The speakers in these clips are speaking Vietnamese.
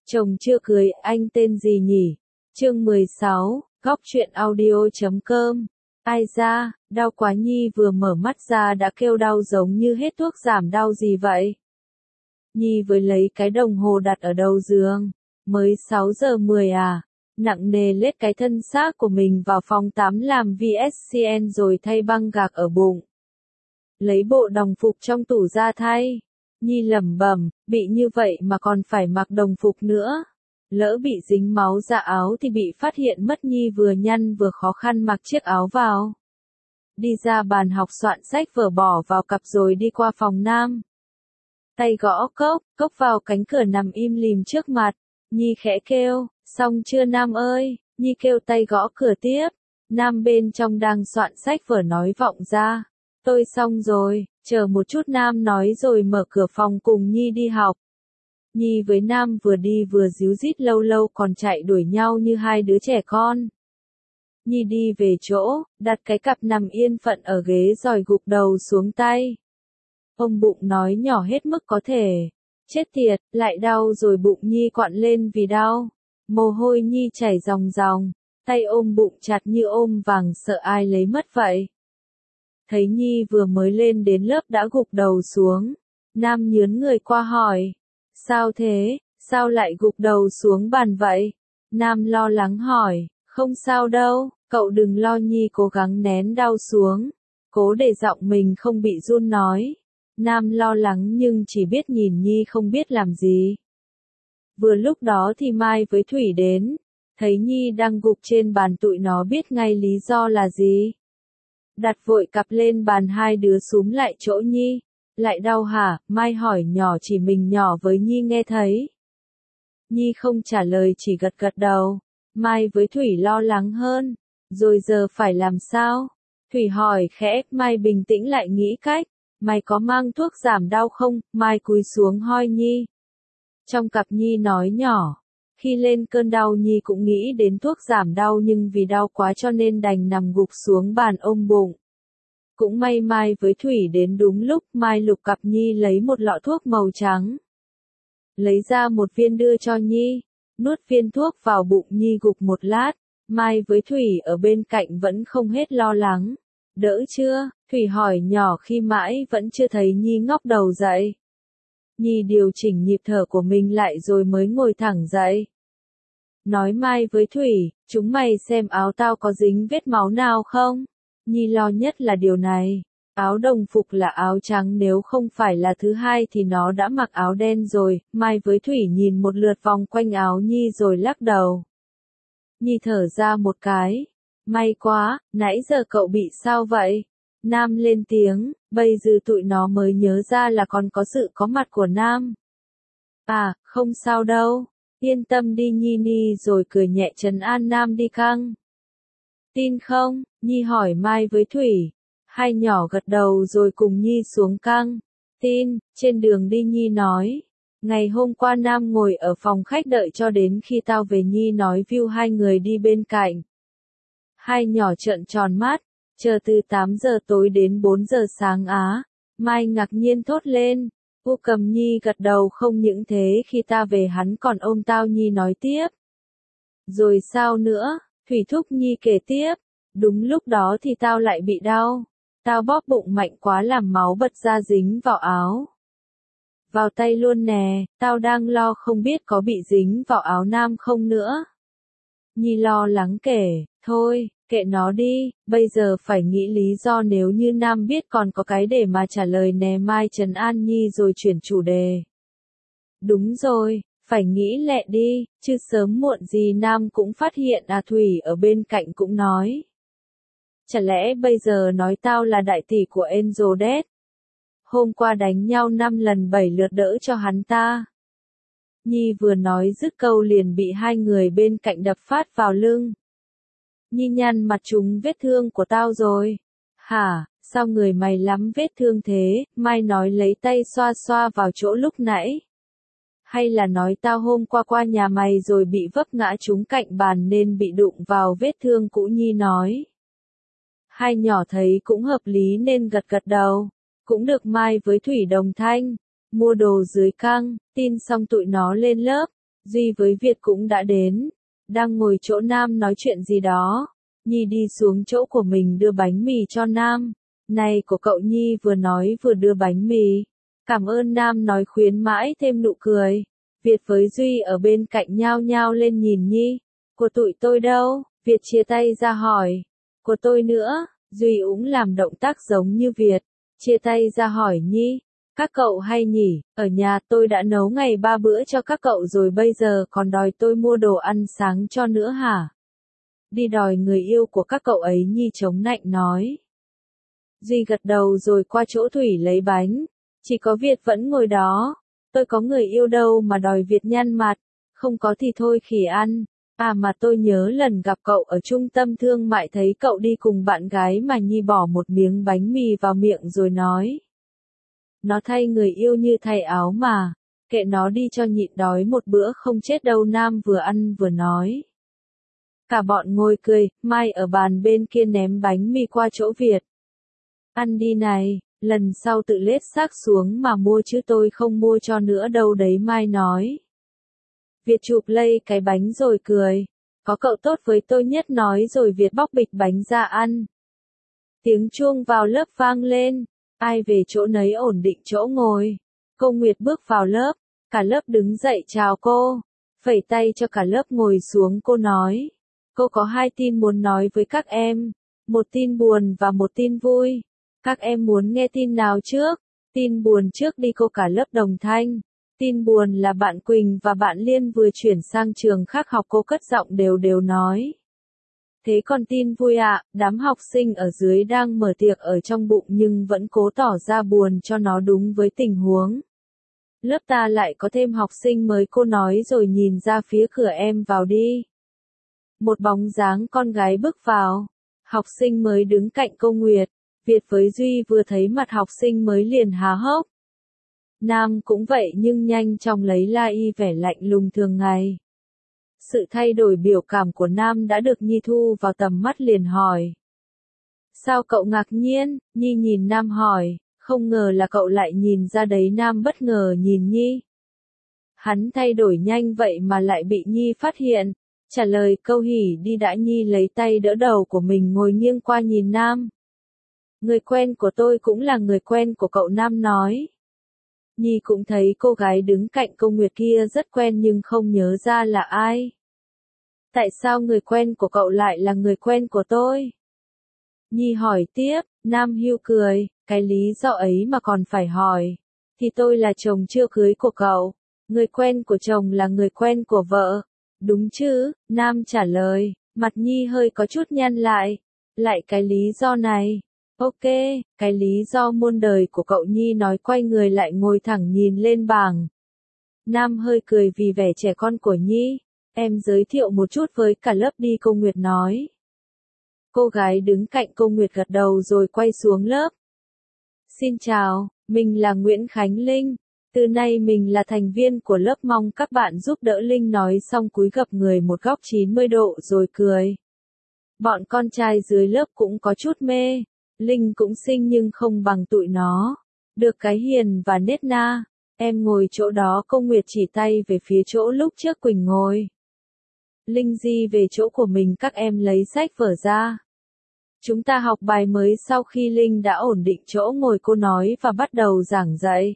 Chồng chưa cưới, anh tên gì nhỉ? Chương 16, Góc truyện audio.com. Ai da, đau quá. Nhi vừa mở mắt ra đã kêu đau giống như hết thuốc giảm đau gì vậy. Nhi vừa lấy cái đồng hồ đặt ở đầu giường. Mới 6 giờ 10 à? Nặng nề lết cái thân xác của mình vào phòng tắm làm VSCN rồi thay băng gạc ở bụng. Lấy bộ đồng phục trong tủ ra thay. Nhi lẩm bẩm, bị như vậy mà còn phải mặc đồng phục nữa. Lỡ bị dính máu ra áo thì bị phát hiện mất. Nhi vừa nhăn vừa khó khăn mặc chiếc áo vào. Đi ra bàn học soạn sách vở bỏ vào cặp rồi đi qua phòng Nam. Tay gõ cốc, cốc vào cánh cửa nằm im lìm trước mặt. Nhi khẽ kêu, xong chưa Nam ơi? Nhi kêu tay gõ cửa tiếp. Nam bên trong đang soạn sách vở nói vọng ra. Tôi xong rồi, chờ một chút Nam nói rồi mở cửa phòng cùng Nhi đi học. Nhi với Nam vừa đi vừa díu dít, lâu lâu còn chạy đuổi nhau như hai đứa trẻ con. Nhi đi về chỗ, đặt cái cặp nằm yên phận ở ghế rồi gục đầu xuống tay. Ôm bụng nói nhỏ hết mức có thể. Chết tiệt, lại đau rồi. Bụng Nhi quặn lên vì đau. Mồ hôi Nhi chảy ròng ròng, tay ôm bụng chặt như ôm vàng sợ ai lấy mất vậy. Thấy Nhi vừa mới lên đến lớp đã gục đầu xuống. Nam nhướn người qua hỏi. Sao thế, sao lại gục đầu xuống bàn vậy? Nam lo lắng hỏi. Không sao đâu, cậu đừng lo. Nhi cố gắng nén đau xuống. Cố để giọng mình không bị run nói. Nam lo lắng nhưng chỉ biết nhìn Nhi không biết làm gì. Vừa lúc đó thì Mai với Thủy đến. Thấy Nhi đang gục trên bàn tụi nó biết ngay lý do là gì. Đặt vội cặp lên bàn, hai đứa xúm lại chỗ Nhi. Lại đau hả? Mai hỏi nhỏ, chỉ mình nhỏ với Nhi nghe thấy. Nhi không trả lời, chỉ gật gật đầu. Mai với Thủy lo lắng hơn. Rồi giờ phải làm sao? Thủy hỏi khẽ. Mai bình tĩnh lại nghĩ cách. Mày có mang thuốc giảm đau không? Mai cúi xuống hoi Nhi. Trong cặp Nhi nói nhỏ. Khi lên cơn đau Nhi cũng nghĩ đến thuốc giảm đau nhưng vì đau quá cho nên đành nằm gục xuống bàn ôm bụng. Cũng may Mai với Thủy đến đúng lúc. Mai lục cặp Nhi lấy một lọ thuốc màu trắng. Lấy ra một viên đưa cho Nhi. Nuốt viên thuốc vào bụng, Nhi gục một lát. Mai với Thủy ở bên cạnh vẫn không hết lo lắng. Đỡ chưa? Thủy hỏi nhỏ khi mãi vẫn chưa thấy Nhi ngóc đầu dậy. Nhi điều chỉnh nhịp thở của mình lại rồi mới ngồi thẳng dậy. Nói Mai với Thủy, chúng mày xem áo tao có dính vết máu nào không? Nhi lo nhất là điều này. Áo đồng phục là áo trắng, nếu không phải là thứ hai thì nó đã mặc áo đen rồi. Mai với Thủy nhìn một lượt vòng quanh áo Nhi rồi lắc đầu. Nhi thở ra một cái. May quá, nãy giờ cậu bị sao vậy? Nam lên tiếng, bây giờ tụi nó mới nhớ ra là còn có sự có mặt của Nam. À, không sao đâu, yên tâm đi Nhi. Nhi rồi cười nhẹ trấn an Nam đi căng. Tin không? Nhi hỏi Mai với Thủy. Hai nhỏ gật đầu rồi cùng Nhi xuống căng. Tin. Trên đường đi Nhi nói. Ngày hôm qua Nam ngồi ở phòng khách đợi cho đến khi tao về. Nhi nói view hai người đi bên cạnh. Hai nhỏ trợn tròn mắt. Chờ từ 8 giờ tối đến 4 giờ sáng á. Mai ngạc nhiên thốt lên. U cầm. Nhi gật đầu. Không những thế, khi ta về hắn còn ôm tao. Nhi nói tiếp. Rồi sao nữa? Thủy thúc. Nhi kể tiếp. Đúng lúc đó thì tao lại bị đau. Tao bóp bụng mạnh quá làm máu bật ra dính vào áo. Vào tay luôn nè. Tao đang lo không biết có bị dính vào áo Nam không nữa. Nhi lo lắng kể. Thôi, kệ nó đi, bây giờ phải nghĩ lý do nếu như Nam biết còn có cái để mà trả lời nè. Mai trấn an Nhi rồi chuyển chủ đề. Đúng rồi, phải nghĩ lẹ đi, chứ sớm muộn gì Nam cũng phát hiện. À, Thủy ở bên cạnh cũng nói. Chả lẽ bây giờ nói tao là đại tỷ của Angel Death? Hôm qua đánh nhau 5 lần 7 lượt đỡ cho hắn ta. Nhi vừa nói dứt câu liền bị hai người bên cạnh đập phát vào lưng. Nhi nhăn mặt, trúng vết thương của tao rồi. Hả, sao người mày lắm vết thương thế? Mai nói lấy tay xoa xoa vào chỗ lúc nãy. Hay là nói tao hôm qua qua nhà mày rồi bị vấp ngã trúng cạnh bàn nên bị đụng vào vết thương cũ? Nhi nói. Hai nhỏ thấy cũng hợp lý nên gật gật đầu. Cũng được. Mai với Thủy đồng thanh. Mua đồ dưới căng. Tin xong tụi nó lên lớp. Duy với Việt cũng đã đến, đang ngồi chỗ Nam nói chuyện gì đó. Nhi đi xuống chỗ của mình đưa bánh mì cho Nam. Này của cậu, Nhi vừa nói vừa đưa bánh mì. Cảm ơn, Nam nói khuyến mãi thêm nụ cười. Việt với Duy ở bên cạnh nhao nhao lên nhìn Nhi. Của tụi tôi đâu? Việt chia tay ra hỏi. Của tôi nữa. Duy cũng làm động tác giống như Việt. Chia tay ra hỏi Nhi. Các cậu hay nhỉ, ở nhà tôi đã nấu ngày 3 bữa cho các cậu rồi, bây giờ còn đòi tôi mua đồ ăn sáng cho nữa hả? Đi đòi người yêu của các cậu ấy, Nhi chống nạnh nói. Duy gật đầu rồi qua chỗ Thủy lấy bánh. Chỉ có Việt vẫn ngồi đó. Tôi có người yêu đâu mà đòi, Việt nhăn mặt. Không có thì thôi khỉ ăn. À mà tôi nhớ lần gặp cậu ở trung tâm thương mại thấy cậu đi cùng bạn gái mà, Nhi bỏ một miếng bánh mì vào miệng rồi nói. Nó thay người yêu như thay áo mà. Kệ nó đi cho nhịn đói một bữa không chết đâu, Nam vừa ăn vừa nói. Cả bọn ngồi cười, Mai ở bàn bên kia ném bánh mì qua chỗ Việt. Ăn đi này, lần sau tự lết xác xuống mà mua chứ tôi không mua cho nữa đâu đấy, Mai nói. Việt chụp lấy cái bánh rồi cười. Có cậu tốt với tôi nhất, nói rồi Việt bóc bịch bánh ra ăn. Tiếng chuông vào lớp vang lên. Ai về chỗ nấy ổn định chỗ ngồi. Cô Nguyệt bước vào lớp. Cả lớp đứng dậy chào cô. Phẩy tay cho cả lớp ngồi xuống, cô nói. Cô có 2 tin muốn nói với các em. Một tin buồn và một tin vui. Các em muốn nghe tin nào trước? Tin buồn trước đi, cô. Cả lớp đồng thanh. Tin buồn là bạn Quỳnh và bạn Liên vừa chuyển sang trường khác học, cô cất giọng đều đều nói. Thế còn tin vui ạ, đám học sinh ở dưới đang mở tiệc ở trong bụng nhưng vẫn cố tỏ ra buồn cho nó đúng với tình huống. Lớp ta lại có thêm học sinh mới, cô nói rồi nhìn ra phía cửa, em vào đi. Một bóng dáng con gái bước vào. Học sinh mới đứng cạnh cô Nguyệt. Việt với Duy vừa thấy mặt học sinh mới liền há hốc. Nam cũng vậy nhưng nhanh chóng lấy la y vẻ lạnh lùng thường ngày. Sự thay đổi biểu cảm của Nam đã được Nhi thu vào tầm mắt, liền hỏi. Sao cậu ngạc nhiên? Nhi nhìn Nam hỏi. Không ngờ là cậu lại nhìn ra đấy. Nam bất ngờ nhìn Nhi. Hắn thay đổi nhanh vậy mà lại bị Nhi phát hiện. Trả lời câu hỉ đi đã. Nhi lấy tay đỡ đầu của mình ngồi nghiêng qua nhìn Nam. Người quen của tôi cũng là người quen của cậu, Nam nói. Nhi cũng thấy cô gái đứng cạnh cô Nguyệt kia rất quen nhưng không nhớ ra là ai. Tại sao người quen của cậu lại là người quen của tôi? Nhi hỏi tiếp. Nam hiu cười. Cái lý do ấy mà còn phải hỏi. Thì tôi là chồng chưa cưới của cậu. Người quen của chồng là người quen của vợ. Đúng chứ? Nam trả lời. Mặt Nhi hơi có chút nhăn lại. Lại cái lý do này. Ok, cái lý do muôn đời của cậu, Nhi nói, quay người lại ngồi thẳng nhìn lên bảng. Nam hơi cười vì vẻ trẻ con của Nhi. Em giới thiệu một chút với cả lớp đi, cô Nguyệt nói. Cô gái đứng cạnh cô Nguyệt gật đầu rồi quay xuống lớp. Xin chào, mình là Nguyễn Khánh Linh. Từ nay mình là thành viên của lớp, mong các bạn giúp đỡ. Linh nói xong cúi gập người một góc 90 độ rồi cười. Bọn con trai dưới lớp cũng có chút mê. Linh cũng xinh nhưng không bằng tụi nó. Được cái hiền và nết na. Em ngồi chỗ đó, cô Nguyệt chỉ tay về phía chỗ lúc trước Quỳnh ngồi. Linh di về chỗ của mình, các em lấy sách vở ra. Chúng ta học bài mới. Sau khi Linh đã ổn định chỗ ngồi, cô nói và bắt đầu giảng dạy.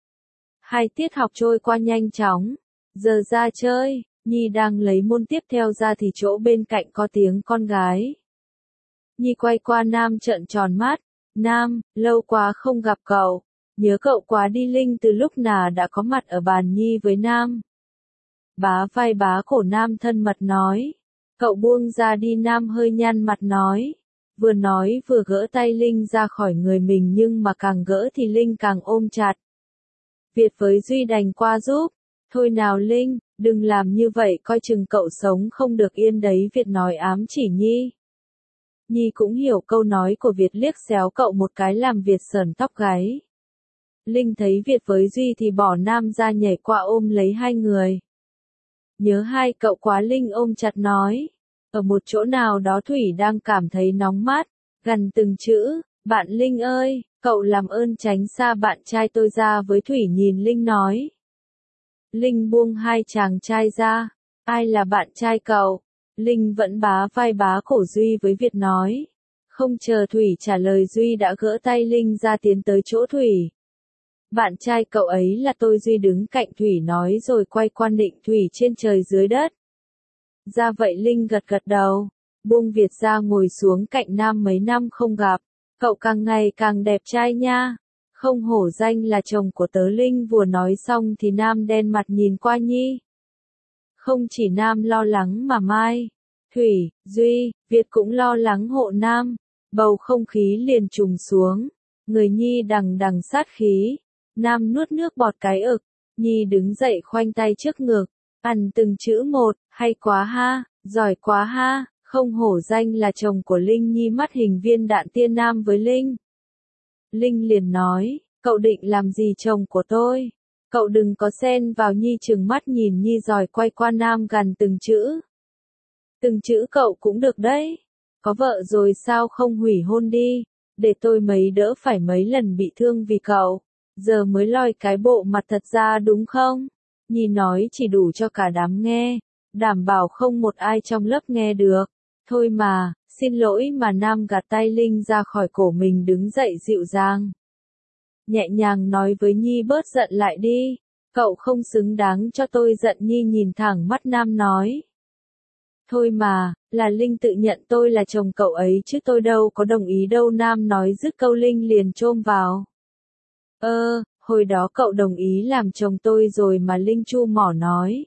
2 tiết học trôi qua nhanh chóng. Giờ ra chơi. Nhi đang lấy môn tiếp theo ra thì chỗ bên cạnh có tiếng con gái. Nhi quay qua Nam trợn tròn mắt. Nam, lâu quá không gặp cậu. Nhớ cậu quá đi. Linh từ lúc nào đã có mặt ở bàn Nhi với Nam. Bá vai bá cổ Nam thân mật nói. Cậu buông ra đi. Nam hơi nhăn mặt nói. Vừa nói vừa gỡ tay Linh ra khỏi người mình nhưng mà càng gỡ thì Linh càng ôm chặt. Việt với Duy đành qua giúp. Thôi nào Linh, đừng làm như vậy, coi chừng cậu sống không được yên đấy, Việt nói ám chỉ Nhi. Nhi cũng hiểu câu nói của Việt, liếc xéo cậu một cái làm Việt sởn tóc gáy. Linh thấy Việt với Duy thì bỏ Nam ra nhảy qua ôm lấy 2 người. Nhớ 2 cậu quá, Linh ôm chặt nói. Ở một chỗ nào đó Thủy đang cảm thấy nóng mát, gần từng chữ. Bạn Linh ơi, cậu làm ơn tránh xa bạn trai tôi ra với. Thủy nhìn Linh nói. Linh buông hai chàng trai ra. Ai là bạn trai cậu? Linh vẫn bá vai bá cổ Duy với việc nói. Không chờ Thủy trả lời Duy đã gỡ tay Linh ra tiến tới chỗ Thủy. Bạn trai cậu ấy là tôi. Duy đứng cạnh Thủy nói rồi quay qua nịnh Thủy trên trời dưới đất. Ra vậy Linh gật gật đầu. Buông Việt ra ngồi xuống cạnh Nam mấy năm không gặp. Cậu càng ngày càng đẹp trai nha. Không hổ danh là chồng của tớ. Linh vừa nói xong thì Nam đen mặt nhìn qua Nhi. Không chỉ Nam lo lắng mà Mai, Thủy, Duy, Việt cũng lo lắng hộ Nam. Bầu không khí liền trùng xuống. Người Nhi đằng đằng sát khí. Nam nuốt nước bọt cái ực. Nhi đứng dậy khoanh tay trước ngực. Ăn từng chữ một, hay quá ha, giỏi quá ha, không hổ danh là chồng của Linh. Nhi mắt hình viên đạn tiên Nam với Linh. Linh liền nói, cậu định làm gì chồng của tôi? Cậu đừng có xen vào. Nhi trừng mắt nhìn Nhi rồi quay qua Nam gằn từng chữ. Từng chữ cậu cũng được đấy. Có vợ rồi sao không hủy hôn đi, để tôi mấy đỡ phải mấy lần bị thương vì cậu. Giờ mới lòi cái bộ mặt thật ra đúng không? Nhi nói chỉ đủ cho cả đám nghe, đảm bảo không một ai trong lớp nghe được. Thôi mà, xin lỗi mà. Nam gạt tay Linh ra khỏi cổ mình đứng dậy dịu dàng. Nhẹ nhàng nói với Nhi bớt giận lại đi. Cậu không xứng đáng cho tôi giận. Nhi nhìn thẳng mắt Nam nói. Thôi mà, là Linh tự nhận tôi là chồng cậu ấy chứ tôi đâu có đồng ý đâu. Nam nói dứt câu Linh liền chôm vào. Hồi đó cậu đồng ý làm chồng tôi rồi mà. Linh chu mỏ nói.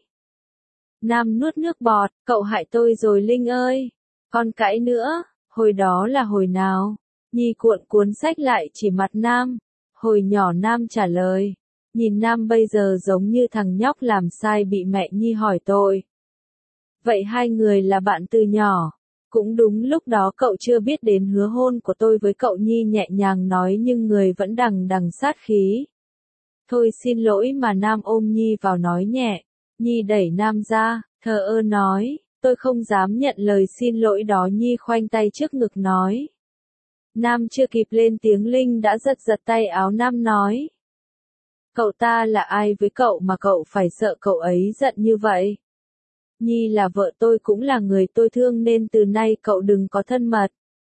Nam nuốt nước bọt, cậu hại tôi rồi Linh ơi. Con cãi nữa, hồi đó là hồi nào? Nhi cuộn cuốn sách lại chỉ mặt Nam. Hồi nhỏ. Nam trả lời. Nhìn Nam bây giờ giống như thằng nhóc làm sai bị mẹ Nhi hỏi tội. Vậy hai người là bạn từ nhỏ. Cũng đúng lúc đó cậu chưa biết đến hứa hôn của tôi với cậu. Nhi nhẹ nhàng nói nhưng người vẫn đằng đằng sát khí. Thôi xin lỗi mà. Nam ôm Nhi vào nói nhẹ. Nhi đẩy Nam ra, thờ ơ nói, tôi không dám nhận lời xin lỗi đó. Nhi khoanh tay trước ngực nói. Nam chưa kịp lên tiếng Linh đã giật giật tay áo Nam nói. Cậu ta là ai với cậu mà cậu phải sợ cậu ấy giận như vậy? Nhi là vợ tôi cũng là người tôi thương nên từ nay cậu đừng có thân mật.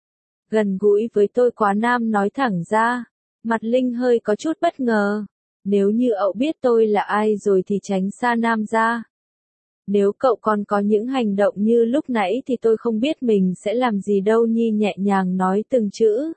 Gần gũi với tôi quá. Nam nói thẳng ra. Mặt Linh hơi có chút bất ngờ. Nếu như cậu biết tôi là ai rồi thì tránh xa Nam ra. Nếu cậu còn có những hành động như lúc nãy thì tôi không biết mình sẽ làm gì đâu. Nhi nhẹ nhàng nói từng chữ.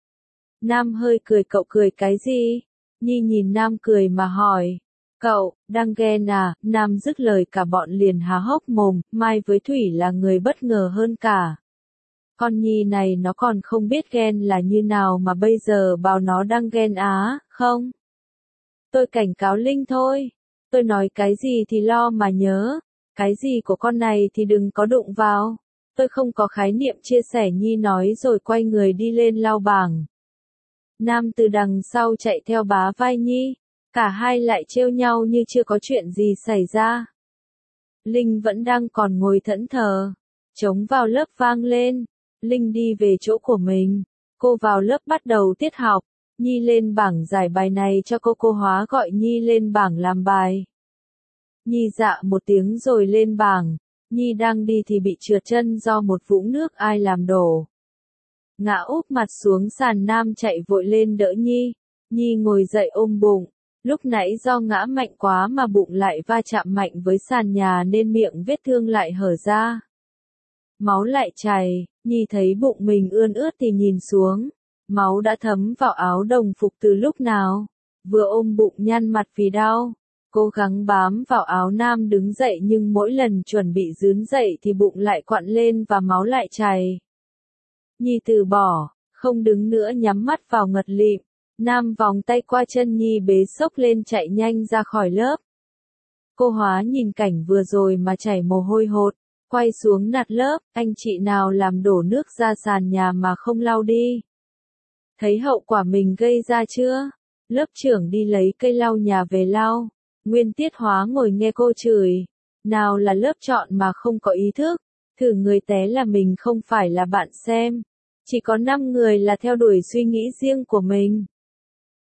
Nam hơi cười. Cậu cười cái gì? Nhi nhìn Nam cười mà hỏi. Cậu, đang ghen à? Nam dứt lời cả bọn liền há hốc mồm. Mai với Thủy là người bất ngờ hơn cả. Con Nhi này nó còn không biết ghen là như nào mà bây giờ bảo nó đang ghen á, không? Tôi cảnh cáo Linh thôi. Tôi nói cái gì thì lo mà nhớ. Cái gì của con này thì đừng có đụng vào. Tôi không có khái niệm chia sẻ. Nhi nói rồi quay người đi lên lau bảng. Nam từ đằng sau chạy theo bá vai Nhi. Cả hai lại trêu nhau như chưa có chuyện gì xảy ra. Linh vẫn đang còn ngồi thẫn thờ. Trống vào lớp vang lên. Linh đi về chỗ của mình. Cô vào lớp bắt đầu tiết học. Nhi lên bảng giải bài này cho cô Hóa gọi Nhi lên bảng làm bài. Nhi dạ một tiếng rồi lên bảng. Nhi đang đi thì bị trượt chân do một vũng nước ai làm đổ. Ngã úp mặt xuống sàn. Nam chạy vội lên đỡ Nhi. Nhi ngồi dậy ôm bụng. Lúc nãy do ngã mạnh quá mà bụng lại va chạm mạnh với sàn nhà nên miệng vết thương lại hở ra. Máu lại chảy. Nhi thấy bụng mình ươn ướt thì nhìn xuống. Máu đã thấm vào áo đồng phục từ lúc nào. Vừa ôm bụng nhăn mặt vì đau. Cố gắng bám vào áo Nam đứng dậy nhưng mỗi lần chuẩn bị dướn dậy thì bụng lại quặn lên và máu lại chảy. Nhi từ bỏ, không đứng nữa nhắm mắt vào ngật lịm. Nam vòng tay qua chân Nhi bế xốc lên chạy nhanh ra khỏi lớp. Cô Hóa nhìn cảnh vừa rồi mà chảy mồ hôi hột. Quay xuống nạt lớp, anh chị nào làm đổ nước ra sàn nhà mà không lau đi. Thấy hậu quả mình gây ra chưa? Lớp trưởng đi lấy cây lau nhà về lau. Nguyên Tiết Hóa ngồi nghe cô chửi. Nào là lớp chọn mà không có ý thức. Thử người té là mình không phải là bạn xem. Chỉ có 5 người là theo đuổi suy nghĩ riêng của mình.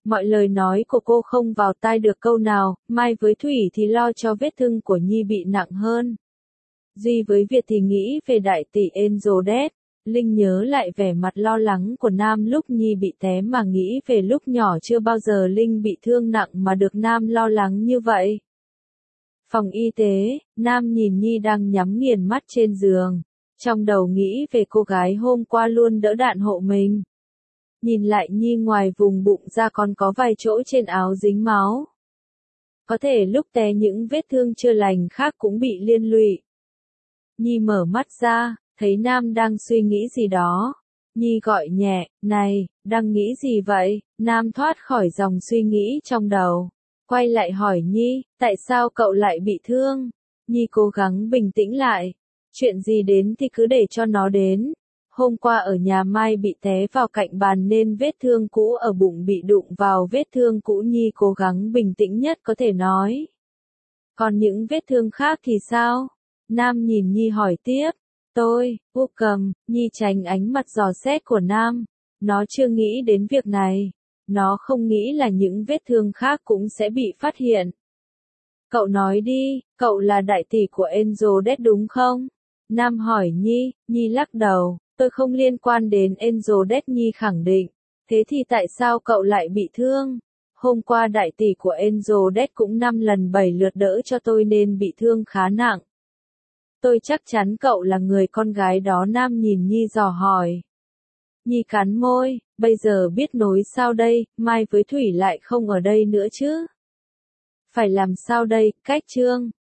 Mọi lời nói của cô không vào tai được câu nào, Mai với Thủy thì lo cho vết thương của Nhi bị nặng hơn. Duy với Việt thì nghĩ về đại tỷ Enzodet. Linh nhớ lại vẻ mặt lo lắng của Nam lúc Nhi bị té mà nghĩ về lúc nhỏ chưa bao giờ Linh bị thương nặng mà được Nam lo lắng như vậy. Phòng y tế, Nam nhìn Nhi đang nhắm nghiền mắt trên giường. Trong đầu nghĩ về cô gái hôm qua luôn đỡ đạn hộ mình. Nhìn lại Nhi ngoài vùng bụng ra còn có vài chỗ trên áo dính máu. Có thể lúc té những vết thương chưa lành khác cũng bị liên lụy. Nhi mở mắt ra, thấy Nam đang suy nghĩ gì đó. Nhi gọi nhẹ, này, đang nghĩ gì vậy? Nam thoát khỏi dòng suy nghĩ trong đầu. Quay lại hỏi Nhi, tại sao cậu lại bị thương? Nhi cố gắng bình tĩnh lại. Chuyện gì đến thì cứ để cho nó đến. Hôm qua ở nhà Mai bị té vào cạnh bàn nên vết thương cũ ở bụng bị đụng vào vết thương cũ. Nhi cố gắng bình tĩnh nhất có thể nói. Còn những vết thương khác thì sao? Nam nhìn Nhi hỏi tiếp. Úp cầm, Nhi tránh ánh mặt dò xét của Nam. Nó chưa nghĩ đến việc này. Nó không nghĩ là những vết thương khác cũng sẽ bị phát hiện. Cậu nói đi, cậu là đại tỷ của Enzodet đúng không? Nam hỏi Nhi, Nhi lắc đầu, tôi không liên quan đến Enzodet. Nhi khẳng định. Thế thì tại sao cậu lại bị thương? Hôm qua đại tỷ của Enzodet cũng 5 lần 7 lượt đỡ cho tôi nên bị thương khá nặng. Tôi chắc chắn cậu là người con gái đó. Nam nhìn Nhi dò hỏi. Nhi cắn môi, bây giờ biết nối sao đây, Mai với Thủy lại không ở đây nữa chứ? Phải làm sao đây, cách chương.